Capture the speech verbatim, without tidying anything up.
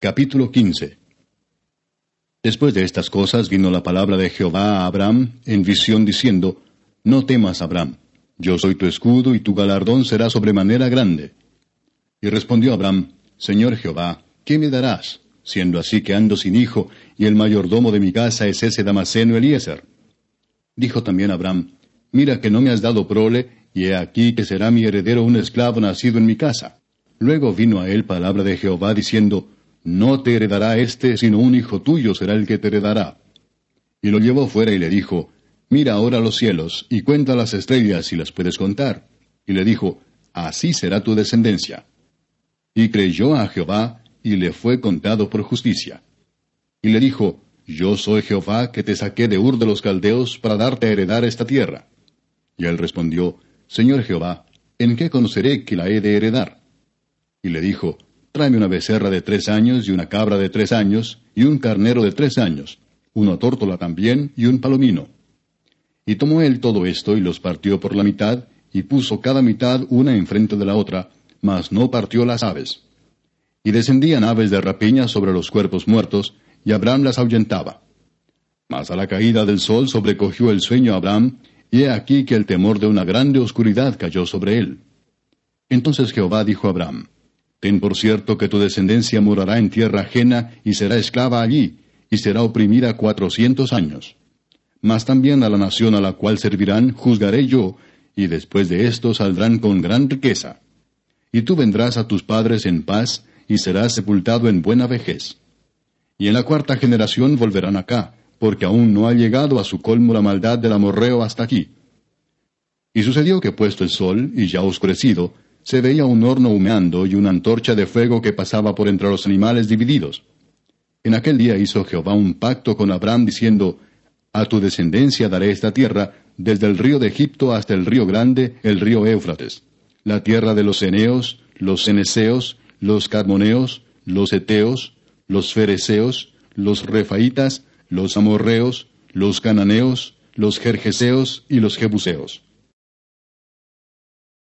Capítulo quince. Después de estas cosas vino la palabra de Jehová a Abram en visión diciendo, No temas, Abram, yo soy tu escudo y tu galardón será sobremanera grande. Y respondió Abram, Señor Jehová, ¿qué me darás, siendo así que ando sin hijo, y el mayordomo de mi casa es ese Damaseno Eliezer? Dijo también Abram, Mira que no me has dado prole, y he aquí que será mi heredero un esclavo nacido en mi casa. Luego vino a él palabra de Jehová diciendo, No te heredará éste, sino un hijo tuyo será el que te heredará. Y lo llevó fuera y le dijo, Mira ahora los cielos, y cuenta las estrellas si las puedes contar. Y le dijo, Así será tu descendencia. Y creyó a Jehová, y le fue contado por justicia. Y le dijo, Yo soy Jehová que te saqué de Ur de los Caldeos para darte a heredar esta tierra. Y él respondió, Señor Jehová, ¿en qué conoceré que la he de heredar? Y le dijo, Tráeme una becerra de tres años y una cabra de tres años, y un carnero de tres años, una tórtola también y un palomino. Y tomó él todo esto y los partió por la mitad, y puso cada mitad una enfrente de la otra, mas no partió las aves. Y descendían aves de rapiña sobre los cuerpos muertos, y Abram las ahuyentaba. Mas a la caída del sol sobrecogió el sueño a Abram, y he aquí que el temor de una grande oscuridad cayó sobre él. Entonces Jehová dijo a Abram, Ten por cierto que tu descendencia morará en tierra ajena, y será esclava allí, y será oprimida cuatrocientos años. Mas también a la nación a la cual servirán juzgaré yo, y después de esto saldrán con gran riqueza. Y tú vendrás a tus padres en paz, y serás sepultado en buena vejez. Y en la cuarta generación volverán acá, porque aún no ha llegado a su colmo la maldad del amorreo hasta aquí. Y sucedió que puesto el sol, y ya oscurecido, se veía un horno humeando y una antorcha de fuego que pasaba por entre los animales divididos. En aquel día hizo Jehová un pacto con Abram, diciendo, A tu descendencia daré esta tierra, desde el río de Egipto hasta el río grande, el río Éufrates, la tierra de los eneos, los ceneseos, los cadmoneos, los heteos, los fereceos, los refaitas, los amorreos, los cananeos, los gergeseos y los jebuseos.